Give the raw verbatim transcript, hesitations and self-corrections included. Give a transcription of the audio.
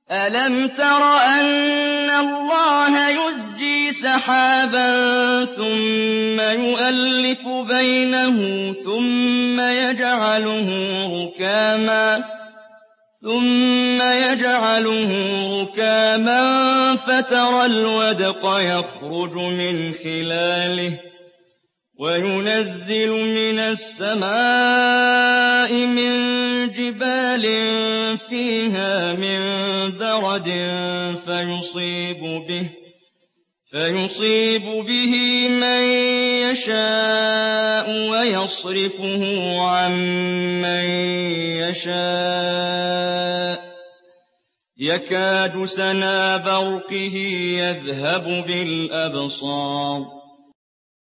أَلَمْ تَرَ أَنَّ اللَّهَ يُزْجِي سَحَابًا ثُمَّ يُؤَلِّفُ بَيْنَهُ ثُمَّ يَجْعَلُهُ رُكَامًا ثُمَّ يَجْعَلُهُ رُكَامًا فَتَرَى الْوَدْقَ يَخْرُجُ مِنْ خِلَالِهِ وَيُنَزِّلُ مِنَ السَّمَاءِ مِن جِبَالٍ فِيهَا مِن بَرَدٍ فَيُصِيبُ بِهِ فيصيب به مَن يَشَاءُ وَيَصْرِفُهُ عَن مَّن يَشَاءُ يَكَادُ سَنَا بَرْقِهِ يَذْهَبُ بِالْأَبْصَارِ